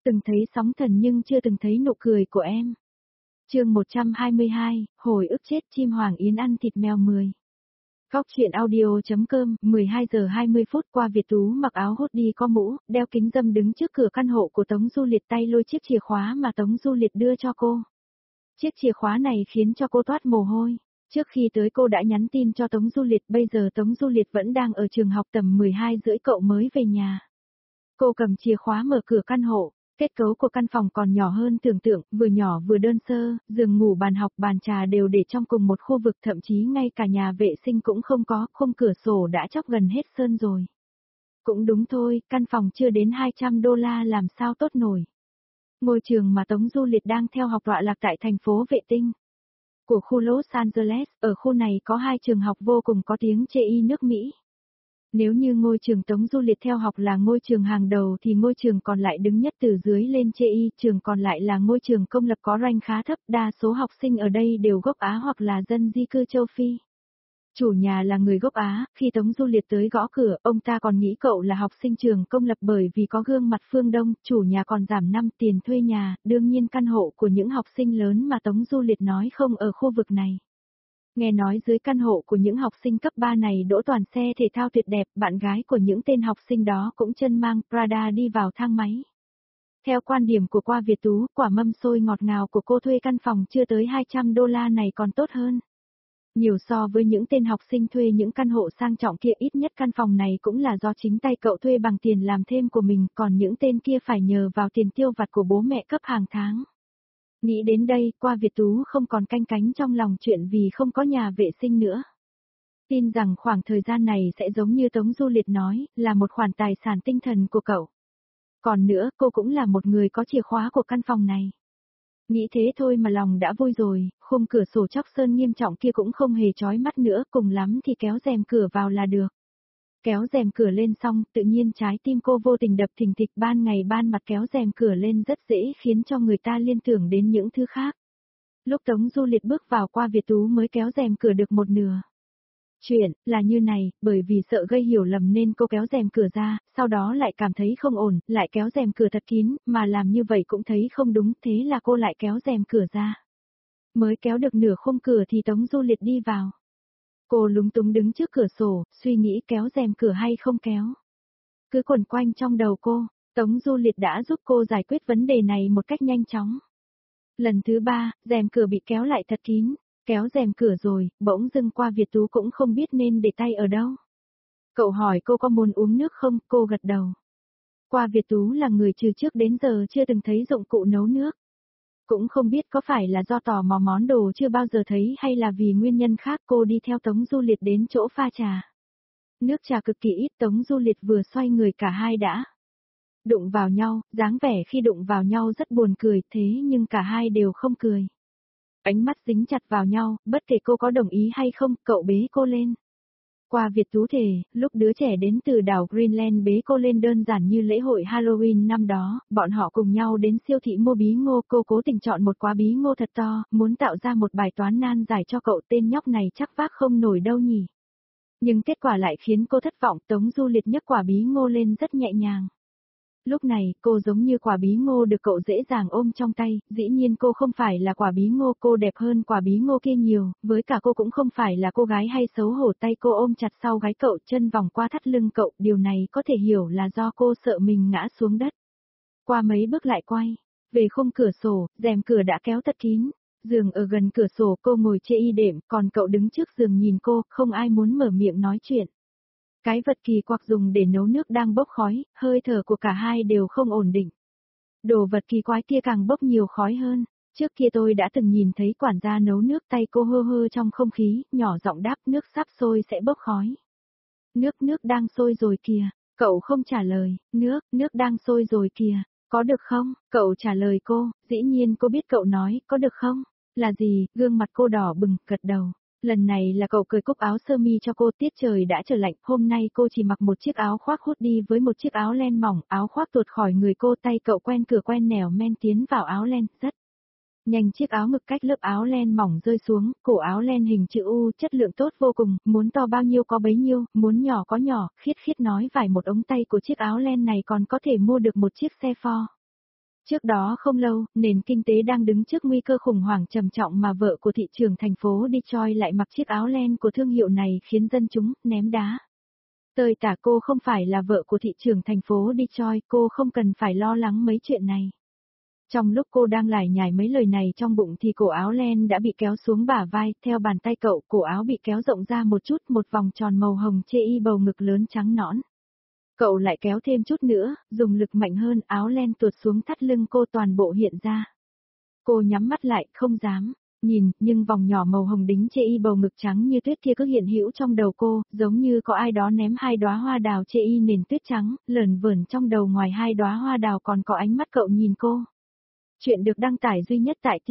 Từng thấy sóng thần nhưng chưa từng thấy nụ cười của em. Chương 122, hồi ức chết chim hoàng yến ăn thịt mèo 10. Góc truyện audio.com, 12 giờ 20 phút. Qua Việt Tú mặc áo hoodie có mũ, đeo kính râm đứng trước cửa căn hộ của Tống Du Liệt, tay lôi chiếc chìa khóa mà Tống Du Liệt đưa cho cô. Chiếc chìa khóa này khiến cho cô toát mồ hôi. Trước khi tới cô đã nhắn tin cho Tống Du Liệt, bây giờ Tống Du Liệt vẫn đang ở trường học, tầm 12 rưỡi cậu mới về nhà. Cô cầm chìa khóa mở cửa căn hộ. Kết cấu của căn phòng còn nhỏ hơn tưởng tượng, vừa nhỏ vừa đơn sơ, giường ngủ, bàn học, bàn trà đều để trong cùng một khu vực, thậm chí ngay cả nhà vệ sinh cũng không có, khung cửa sổ đã chóc gần hết sơn rồi. Cũng đúng thôi, căn phòng chưa đến $200 làm sao tốt nổi. Ngôi trường mà Tống Du Liệt đang theo học tọa lạc tại thành phố Vệ Tinh của khu Los Angeles, ở khu này có 2 trường học vô cùng có tiếng chê y nước Mỹ. Nếu như ngôi trường Tống Du Liệt theo học là ngôi trường hàng đầu thì ngôi trường còn lại đứng nhất từ dưới lên chê y, trường còn lại là ngôi trường công lập có rank khá thấp, đa số học sinh ở đây đều gốc Á hoặc là dân di cư châu Phi. Chủ nhà là người gốc Á, khi Tống Du Liệt tới gõ cửa, ông ta còn nghĩ cậu là học sinh trường công lập bởi vì có gương mặt phương Đông, chủ nhà còn giảm 5 tiền thuê nhà, đương nhiên căn hộ của những học sinh lớn mà Tống Du Liệt nói không ở khu vực này. Nghe nói dưới căn hộ của những học sinh cấp 3 này đỗ toàn xe thể thao tuyệt đẹp, bạn gái của những tên học sinh đó cũng chân mang Prada đi vào thang máy. Theo quan điểm của Qua Việt Tú, quả mâm xôi ngọt ngào của cô thuê căn phòng chưa tới $200 này còn tốt hơn. Nhiều so với những tên học sinh thuê những căn hộ sang trọng kia, ít nhất căn phòng này cũng là do chính tay cậu thuê bằng tiền làm thêm của mình, còn những tên kia phải nhờ vào tiền tiêu vặt của bố mẹ cấp hàng tháng. Nghĩ đến đây, Qua Việt Tú không còn canh cánh trong lòng chuyện vì không có nhà vệ sinh nữa. Tin rằng khoảng thời gian này sẽ giống như Tống Du Liệt nói, là một khoản tài sản tinh thần của cậu. Còn nữa, cô cũng là một người có chìa khóa của căn phòng này. Nghĩ thế thôi mà lòng đã vui rồi, khung cửa sổ chóc sơn nghiêm trọng kia cũng không hề chói mắt nữa, cùng lắm thì kéo rèm cửa vào là được. Kéo rèm cửa lên xong, tự nhiên trái tim cô vô tình đập thình thịch, ban ngày ban mặt kéo rèm cửa lên rất dễ khiến cho người ta liên tưởng đến những thứ khác. Lúc Tống Du Liệt bước vào, Qua Việt Tú mới kéo rèm cửa được một nửa. Chuyện là như này, bởi vì sợ gây hiểu lầm nên cô kéo rèm cửa ra, sau đó lại cảm thấy không ổn, lại kéo rèm cửa thật kín, mà làm như vậy cũng thấy không đúng, thế là cô lại kéo rèm cửa ra. Mới kéo được nửa khung cửa thì Tống Du Liệt đi vào. Cô lúng túng đứng trước cửa sổ, suy nghĩ kéo rèm cửa hay không kéo. Cứ quẩn quanh trong đầu cô, Tống Du Liệt đã giúp cô giải quyết vấn đề này một cách nhanh chóng. Lần thứ 3, rèm cửa bị kéo lại thật kín, kéo rèm cửa rồi, bỗng dưng Qua Việt Tú cũng không biết nên để tay ở đâu. Cậu hỏi cô có muốn uống nước không, cô gật đầu. Qua Việt Tú là người từ trước đến giờ chưa từng thấy dụng cụ nấu nước. Cũng không biết có phải là do tò mò món đồ chưa bao giờ thấy hay là vì nguyên nhân khác, cô đi theo Tống Du Liệt đến chỗ pha trà. Nước trà cực kỳ ít, Tống Du Liệt vừa xoay người cả hai đã đụng vào nhau, dáng vẻ khi đụng vào nhau rất buồn cười, thế nhưng cả hai đều không cười. Ánh mắt dính chặt vào nhau, bất kể cô có đồng ý hay không, cậu bế cô lên. Qua Việt Tú thề, lúc đứa trẻ đến từ đảo Greenland bế cô lên đơn giản như lễ hội Halloween năm đó, bọn họ cùng nhau đến siêu thị mua bí ngô, cô cố tình chọn một quả bí ngô thật to, muốn tạo ra một bài toán nan giải cho cậu, tên nhóc này chắc vác không nổi đâu nhỉ. Nhưng kết quả lại khiến cô thất vọng, Tống Du Liệt nhấc quả bí ngô lên rất nhẹ nhàng. Lúc này, cô giống như quả bí ngô được cậu dễ dàng ôm trong tay, dĩ nhiên cô không phải là quả bí ngô, cô đẹp hơn quả bí ngô kia nhiều, với cả cô cũng không phải là cô gái hay xấu hổ, tay cô ôm chặt sau gáy cậu, chân vòng qua thắt lưng cậu, điều này có thể hiểu là do cô sợ mình ngã xuống đất. Qua mấy bước lại quay, về khung cửa sổ, rèm cửa đã kéo thật kín, giường ở gần cửa sổ, cô ngồi chê y đệm, còn cậu đứng trước giường nhìn cô, không ai muốn mở miệng nói chuyện. Cái vật kỳ quặc dùng để nấu nước đang bốc khói, hơi thở của cả hai đều không ổn định. Đồ vật kỳ quái kia càng bốc nhiều khói hơn, trước kia tôi đã từng nhìn thấy quản gia nấu nước, tay cô hơ hơ trong không khí, nhỏ giọng đáp, nước sắp sôi sẽ bốc khói. Nước đang sôi rồi kìa, cậu không trả lời, nước đang sôi rồi kìa, có được không, cậu trả lời cô, dĩ nhiên cô biết cậu nói, có được không, là gì, gương mặt cô đỏ bừng, gật đầu. Lần này là cậu cởi cúc áo sơ mi cho cô, tiết trời đã trở lạnh, hôm nay cô chỉ mặc một chiếc áo khoác hoodie với một chiếc áo len mỏng, áo khoác tuột khỏi người cô, tay cậu quen cửa quen nẻo men tiến vào áo len, rất nhanh chiếc áo ngực cách lớp áo len mỏng rơi xuống, cổ áo len hình chữ U, chất lượng tốt vô cùng, muốn to bao nhiêu có bấy nhiêu, muốn nhỏ có nhỏ, khiết khiết nói vải một ống tay của chiếc áo len này còn có thể mua được một chiếc xe Ford. Trước đó không lâu, nền kinh tế đang đứng trước nguy cơ khủng hoảng trầm trọng mà vợ của thị trưởng thành phố Detroit lại mặc chiếc áo len của thương hiệu này khiến dân chúng ném đá. Tơi tả cô không phải là vợ của thị trưởng thành phố Detroit, cô không cần phải lo lắng mấy chuyện này. Trong lúc cô đang lải nhải mấy lời này trong bụng thì cổ áo len đã bị kéo xuống bả vai, theo bàn tay cậu, cổ áo bị kéo rộng ra một chút, một vòng tròn màu hồng chê y bầu ngực lớn trắng nõn. Cậu lại kéo thêm chút nữa, dùng lực mạnh hơn, áo len tuột xuống thắt lưng cô toàn bộ hiện ra. Cô nhắm mắt lại, không dám nhìn, nhưng vòng nhỏ màu hồng đính chê y bầu ngực trắng như tuyết kia cứ hiện hữu trong đầu cô, giống như có ai đó ném hai đóa hoa đào chê y nền tuyết trắng, lởn vởn trong đầu, ngoài hai đóa hoa đào còn có ánh mắt cậu nhìn cô. Chuyện được đăng tải duy nhất tại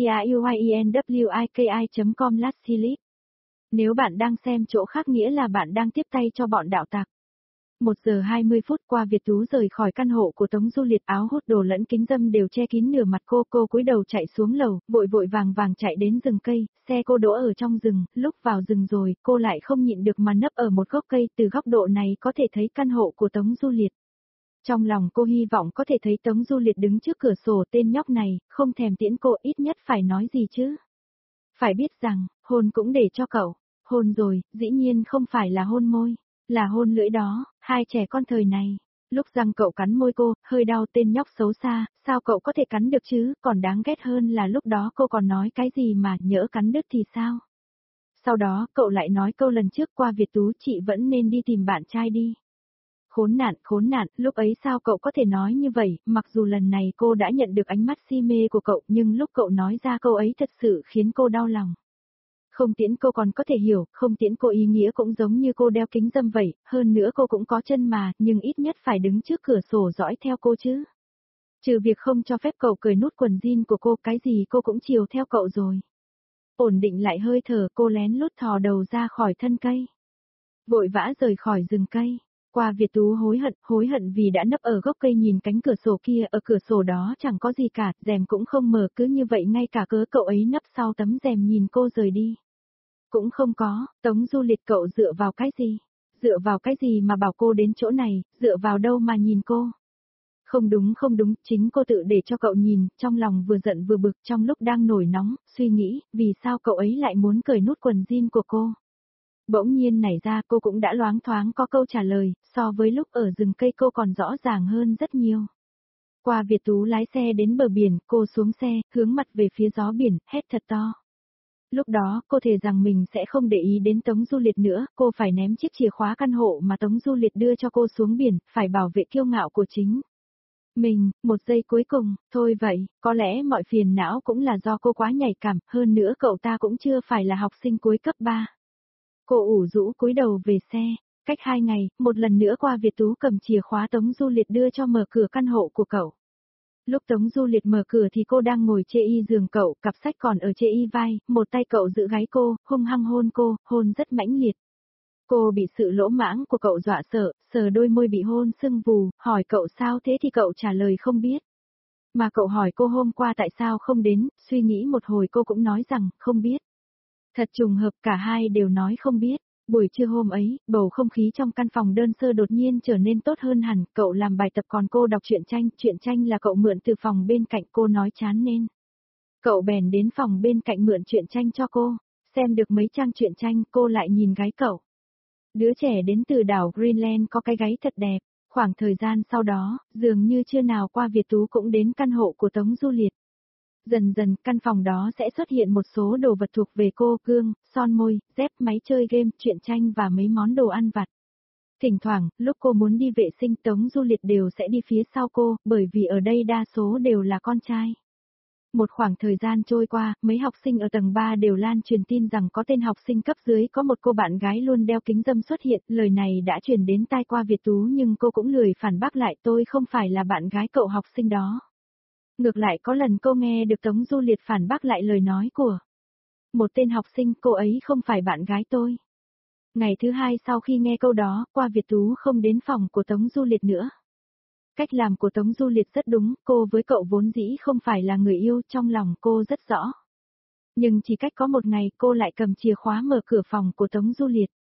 truyeenwiki.com/slip. Nếu bạn đang xem chỗ khác nghĩa là bạn đang tiếp tay cho bọn đạo tặc. 1 giờ 20 phút qua Việt Tú rời khỏi căn hộ của Tống Du Liệt, áo hút đồ lẫn kính râm đều che kín nửa mặt cô cúi đầu chạy xuống lầu, vội vội vàng vàng chạy đến rừng cây, xe cô đỗ ở trong rừng, lúc vào rừng rồi, cô lại không nhịn được mà nấp ở một gốc cây, từ góc độ này có thể thấy căn hộ của Tống Du Liệt. Trong lòng cô hy vọng có thể thấy Tống Du Liệt đứng trước cửa sổ, tên nhóc này, không thèm tiễn cô, ít nhất phải nói gì chứ. Phải biết rằng, hôn cũng để cho cậu, hôn rồi, dĩ nhiên không phải là hôn môi, là hôn lưỡi đó, hai trẻ con thời này. Lúc răng cậu cắn môi cô, hơi đau, tên nhóc xấu xa, sao cậu có thể cắn được chứ, còn đáng ghét hơn là lúc đó cô còn nói cái gì mà, nhỡ cắn đứt thì sao. Sau đó, cậu lại nói câu lần trước qua Việt Tú, chị vẫn nên đi tìm bạn trai đi. Khốn nạn, lúc ấy sao cậu có thể nói như vậy, mặc dù lần này cô đã nhận được ánh mắt si mê của cậu, nhưng lúc cậu nói ra câu ấy thật sự khiến cô đau lòng. Không tiễn cô còn có thể hiểu, không tiễn cô ý nghĩa cũng giống như cô đeo kính râm vậy, hơn nữa cô cũng có chân mà, nhưng ít nhất phải đứng trước cửa sổ dõi theo cô chứ. Trừ việc không cho phép cậu cởi nút quần jean của cô, cái gì cô cũng chiều theo cậu rồi. Ổn định lại hơi thở, cô lén lút thò đầu ra khỏi thân cây. Vội vã rời khỏi rừng cây. Qua Việt Tú hối hận vì đã nấp ở gốc cây nhìn cánh cửa sổ kia, ở cửa sổ đó chẳng có gì cả, rèm cũng không mở, cứ như vậy ngay cả cớ cậu ấy nấp sau tấm rèm nhìn cô rời đi. Cũng không có, Tống Du Liệt, cậu dựa vào cái gì? Dựa vào cái gì mà bảo cô đến chỗ này, dựa vào đâu mà nhìn cô? Không đúng, chính cô tự để cho cậu nhìn, trong lòng vừa giận vừa bực, trong lúc đang nổi nóng, suy nghĩ, vì sao cậu ấy lại muốn cởi nút quần jean của cô? Bỗng nhiên nảy ra, cô cũng đã loáng thoáng có câu trả lời, so với lúc ở rừng cây cô còn rõ ràng hơn rất nhiều. Qua Việt Tú lái xe đến bờ biển, cô xuống xe, hướng mặt về phía gió biển, hét thật to. Lúc đó, cô thề rằng mình sẽ không để ý đến Tống Du Liệt nữa, cô phải ném chiếc chìa khóa căn hộ mà Tống Du Liệt đưa cho cô xuống biển, phải bảo vệ kiêu ngạo của chính mình. Một giây cuối cùng, thôi vậy, có lẽ mọi phiền não cũng là do cô quá nhạy cảm, hơn nữa cậu ta cũng chưa phải là học sinh cuối cấp 3. Cô ủ rũ cúi đầu về xe. Cách 2 ngày, một lần nữa qua Việt Tú cầm chìa khóa Tống Du Liệt đưa cho mở cửa căn hộ của cậu. Lúc Tống Du Liệt mở cửa thì cô đang ngồi chê y giường cậu, cặp sách còn ở chê y vai, một tay cậu giữ gáy cô, hung hăng hôn cô, hôn rất mãnh liệt. Cô bị sự lỗ mãng của cậu dọa sợ, sờ đôi môi bị hôn sưng vù, hỏi cậu sao thế thì cậu trả lời không biết. Mà cậu hỏi cô hôm qua tại sao không đến, suy nghĩ một hồi cô cũng nói rằng không biết. Thật trùng hợp, cả hai đều nói không biết. Buổi trưa hôm ấy, bầu không khí trong căn phòng đơn sơ đột nhiên trở nên tốt hơn hẳn, cậu làm bài tập còn cô đọc truyện tranh là cậu mượn từ phòng bên cạnh, cô nói chán nên. Cậu bèn đến phòng bên cạnh mượn truyện tranh cho cô, xem được mấy trang truyện tranh, cô lại nhìn gái cậu. Đứa trẻ đến từ đảo Greenland có cái gáy thật đẹp, khoảng thời gian sau đó, dường như chưa nào qua Việt Tú cũng đến căn hộ của Tống Du Liệt. Dần dần, căn phòng đó sẽ xuất hiện một số đồ vật thuộc về cô, gương, son môi, dép, máy chơi game, truyện tranh và mấy món đồ ăn vặt. Thỉnh thoảng, lúc cô muốn đi vệ sinh Tống Du Liệt đều sẽ đi phía sau cô, bởi vì ở đây đa số đều là con trai. Một khoảng thời gian trôi qua, mấy học sinh ở tầng 3 đều lan truyền tin rằng có tên học sinh cấp dưới có một cô bạn gái luôn đeo kính râm xuất hiện, lời này đã truyền đến tai qua Việt Tú nhưng cô cũng lười phản bác lại, tôi không phải là bạn gái cậu học sinh đó. Ngược lại có lần cô nghe được Tống Du Liệt phản bác lại lời nói của một tên học sinh, cô ấy không phải bạn gái tôi. Ngày thứ hai sau khi nghe câu đó, qua Việt Tú không đến phòng của Tống Du Liệt nữa. Cách làm của Tống Du Liệt rất đúng, cô với cậu vốn dĩ không phải là người yêu, trong lòng cô rất rõ. Nhưng chỉ cách có một ngày cô lại cầm chìa khóa mở cửa phòng của Tống Du Liệt.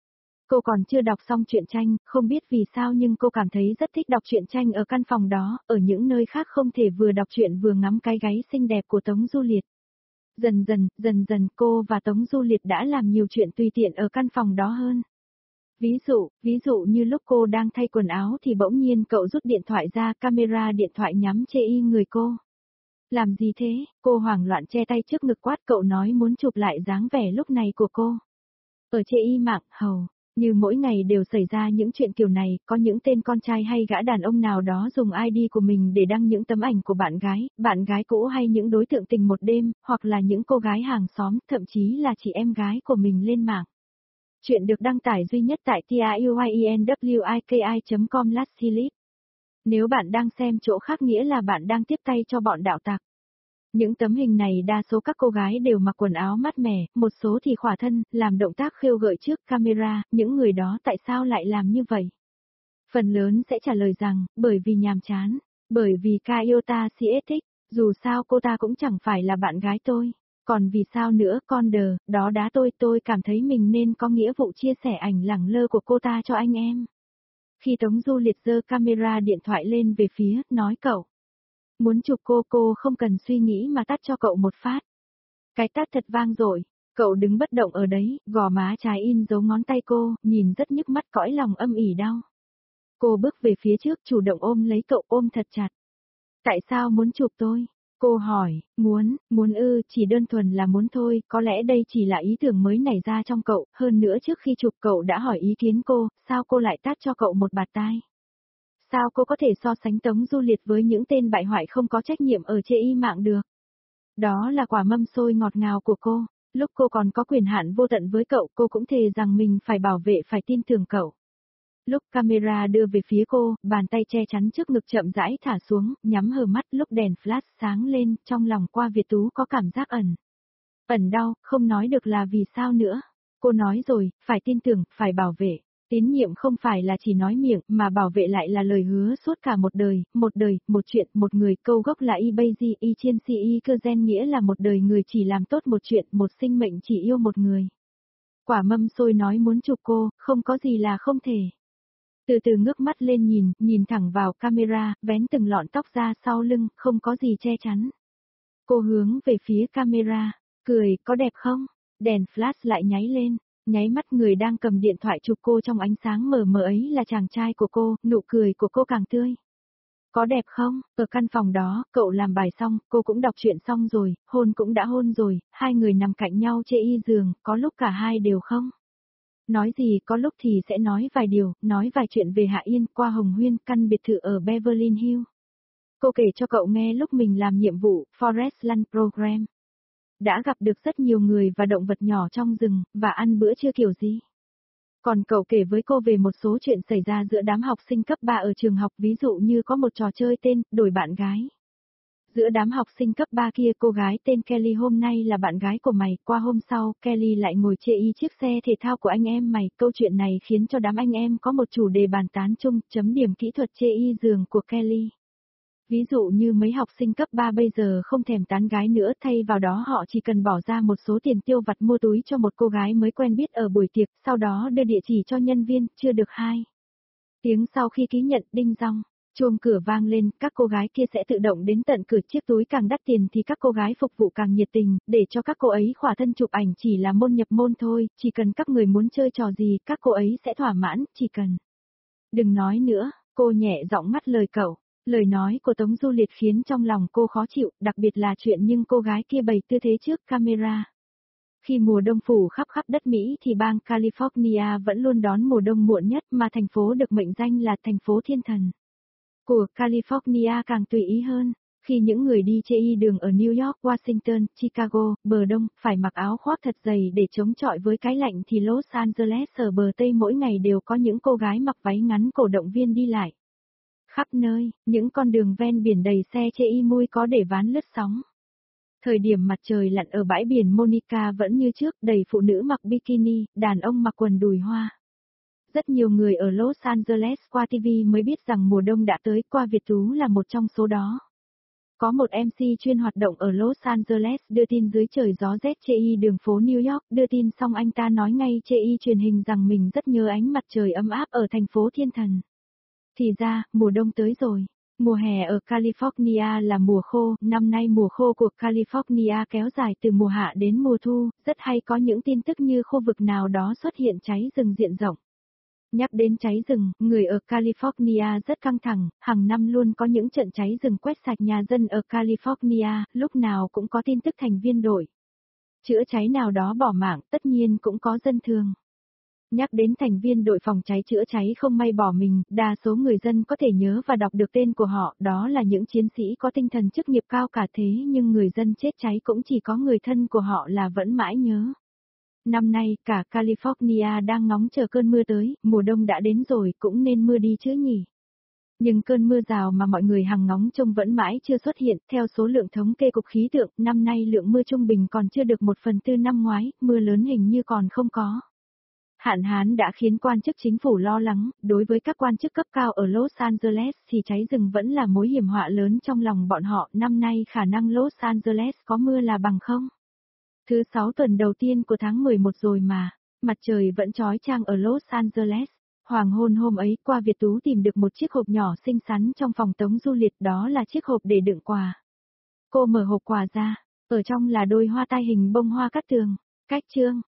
Cô còn chưa đọc xong truyện tranh, không biết vì sao nhưng cô cảm thấy rất thích đọc truyện tranh ở căn phòng đó, ở những nơi khác không thể vừa đọc truyện vừa ngắm cái gáy xinh đẹp của Tống Du Liệt. Dần dần cô và Tống Du Liệt đã làm nhiều chuyện tùy tiện ở căn phòng đó hơn. Ví dụ như lúc cô đang thay quần áo thì bỗng nhiên cậu rút điện thoại ra, camera điện thoại nhắm chê y người cô. Làm gì thế? Cô hoảng loạn che tay trước ngực quát, cậu nói muốn chụp lại dáng vẻ lúc này của cô. Ở chê y mạng, hầu như mỗi ngày đều xảy ra những chuyện kiểu này, có những tên con trai hay gã đàn ông nào đó dùng ID của mình để đăng những tấm ảnh của bạn gái cũ hay những đối tượng tình một đêm, hoặc là những cô gái hàng xóm, thậm chí là chị em gái của mình lên mạng. Chuyện được đăng tải duy nhất tại tinyinwiki.com/series. Nếu bạn đang xem chỗ khác nghĩa là bạn đang tiếp tay cho bọn đạo tặc. Những tấm hình này đa số các cô gái đều mặc quần áo mát mẻ, một số thì khỏa thân, làm động tác khêu gợi trước camera, những người đó tại sao lại làm như vậy? Phần lớn sẽ trả lời rằng, bởi vì nhàm chán, bởi vì ca yêu ta si thích, dù sao cô ta cũng chẳng phải là bạn gái tôi. Còn vì sao nữa con đờ, đó đá tôi cảm thấy mình nên có nghĩa vụ chia sẻ ảnh lẳng lơ của cô ta cho anh em. Khi Tống Du Liệt giơ camera điện thoại lên về phía, nói cậu. Muốn chụp cô không cần suy nghĩ mà tát cho cậu một phát. Cái tát thật vang dội, cậu đứng bất động ở đấy, gò má trái in dấu ngón tay cô, nhìn rất nhức mắt cõi lòng âm ỉ đau. Cô bước về phía trước chủ động ôm lấy cậu ôm thật chặt. Tại sao muốn chụp tôi? Cô hỏi, muốn chỉ đơn thuần là muốn thôi, có lẽ đây chỉ là ý tưởng mới nảy ra trong cậu, hơn nữa trước khi chụp cậu đã hỏi ý kiến cô, sao cô lại tát cho cậu một bạt tai? Sao cô có thể so sánh Tống Du Liệt với những tên bại hoại không có trách nhiệm ở chê y mạng được? Đó là quả mâm xôi ngọt ngào của cô, lúc cô còn có quyền hạn vô tận với cậu cô cũng thề rằng mình phải bảo vệ phải tin tưởng cậu. Lúc camera đưa về phía cô, bàn tay che chắn trước ngực chậm rãi thả xuống, nhắm hờ mắt lúc đèn flash sáng lên, trong lòng qua Việt Tú có cảm giác ẩn đau, không nói được là vì sao nữa. Cô nói rồi, phải tin tưởng, phải bảo vệ. Tín nhiệm không phải là chỉ nói miệng, mà bảo vệ lại là lời hứa suốt cả một đời, một chuyện, một người, câu gốc là y bây di, y chiên si y cơ gen nghĩa là một đời người chỉ làm tốt một chuyện, một sinh mệnh chỉ yêu một người. Quả mâm xôi nói muốn chụp cô, không có gì là không thể. Từ từ ngước mắt lên nhìn thẳng vào camera, vén từng lọn tóc ra sau lưng, không có gì che chắn. Cô hướng về phía camera, cười, có đẹp không? Đèn flash lại nháy lên, nháy mắt người đang cầm điện thoại chụp cô trong ánh sáng mờ mờ ấy là chàng trai của cô, nụ cười của cô càng tươi. Có đẹp không? Ở căn phòng đó, cậu làm bài xong, cô cũng đọc truyện xong rồi, hôn cũng đã hôn rồi, hai người nằm cạnh nhau chê y giường, có lúc cả hai đều không? Nói gì có lúc thì sẽ nói vài điều, nói vài chuyện về Hạ Yên qua Hồng Huyên, căn biệt thự ở Beverly Hills. Cô kể cho cậu nghe lúc mình làm nhiệm vụ Forest Land Program. Đã gặp được rất nhiều người và động vật nhỏ trong rừng, và ăn bữa trưa kiểu gì. Còn cậu kể với cô về một số chuyện xảy ra giữa đám học sinh cấp 3 ở trường học, ví dụ như có một trò chơi tên, đổi bạn gái. Giữa đám học sinh cấp 3 kia cô gái tên Kelly hôm nay là bạn gái của mày, qua hôm sau, Kelly lại ngồi chê y chiếc xe thể thao của anh em mày, câu chuyện này khiến cho đám anh em có một chủ đề bàn tán chung, chấm điểm kỹ thuật chê y giường của Kelly. Ví dụ như mấy học sinh cấp 3 bây giờ không thèm tán gái nữa, thay vào đó họ chỉ cần bỏ ra một số tiền tiêu vặt mua túi cho một cô gái mới quen biết ở buổi tiệc, sau đó đưa địa chỉ cho nhân viên, chưa được 2 tiếng sau khi ký nhận, đinh dong. Chuông cửa vang lên, các cô gái kia sẽ tự động đến tận cửa, chiếc túi càng đắt tiền thì các cô gái phục vụ càng nhiệt tình, để cho các cô ấy khỏa thân chụp ảnh chỉ là môn nhập môn thôi, chỉ cần các người muốn chơi trò gì, các cô ấy sẽ thỏa mãn, chỉ cần. Đừng nói nữa, cô nhẹ giọng ngắt lời cậu. Lời nói của Tống Du Liệt khiến trong lòng cô khó chịu, đặc biệt là chuyện nhưng cô gái kia bày tư thế trước camera. Khi mùa đông phủ khắp đất Mỹ thì bang California vẫn luôn đón mùa đông muộn nhất, mà thành phố được mệnh danh là thành phố thiên thần của California càng tùy ý hơn. Khi những người đi chê y đường ở New York, Washington, Chicago, bờ đông, phải mặc áo khoác thật dày để chống chọi với cái lạnh thì Los Angeles ở bờ Tây mỗi ngày đều có những cô gái mặc váy ngắn cổ động viên đi lại. Khắp nơi, những con đường ven biển đầy xe chê y mui có để ván lướt sóng. Thời điểm mặt trời lặn ở bãi biển Monica vẫn như trước, đầy phụ nữ mặc bikini, đàn ông mặc quần đùi hoa. Rất nhiều người ở Los Angeles qua TV mới biết rằng mùa đông đã tới, qua Việt Tú là một trong số đó. Có một MC chuyên hoạt động ở Los Angeles đưa tin dưới trời gió rét chê y đường phố New York, đưa tin xong anh ta nói ngay chê y truyền hình rằng mình rất nhớ ánh mặt trời ấm áp ở thành phố thiên thần. Thì ra, mùa đông tới rồi. Mùa hè ở California là mùa khô, năm nay mùa khô của California kéo dài từ mùa hạ đến mùa thu, rất hay có những tin tức như khu vực nào đó xuất hiện cháy rừng diện rộng. Nhắc đến cháy rừng, người ở California rất căng thẳng, hàng năm luôn có những trận cháy rừng quét sạch nhà dân ở California, lúc nào cũng có tin tức thành viên đội chữa cháy nào đó bỏ mạng, tất nhiên cũng có dân thường. Nhắc đến thành viên đội phòng cháy chữa cháy không may bỏ mình, đa số người dân có thể nhớ và đọc được tên của họ, đó là những chiến sĩ có tinh thần chức nghiệp cao cả thế nhưng người dân chết cháy cũng chỉ có người thân của họ là vẫn mãi nhớ. Năm nay, cả California đang ngóng chờ cơn mưa tới, mùa đông đã đến rồi, cũng nên mưa đi chứ nhỉ. Nhưng cơn mưa rào mà mọi người hằng ngóng trông vẫn mãi chưa xuất hiện, theo số lượng thống kê cục khí tượng, năm nay lượng mưa trung bình còn chưa được 1/4 năm ngoái, mưa lớn hình như còn không có. Hạn hán đã khiến quan chức chính phủ lo lắng, đối với các quan chức cấp cao ở Los Angeles thì cháy rừng vẫn là mối hiểm họa lớn trong lòng bọn họ, năm nay khả năng Los Angeles có mưa là bằng không. Thứ 6 tuần đầu tiên của tháng 11 rồi mà, mặt trời vẫn chói chang ở Los Angeles. Hoàng hôn hôm ấy, qua Việt Tú tìm được một chiếc hộp nhỏ xinh xắn trong phòng Tống Du Liệt, đó là chiếc hộp để đựng quà. Cô mở hộp quà ra, ở trong là đôi hoa tai hình bông hoa cát tường. Cách chương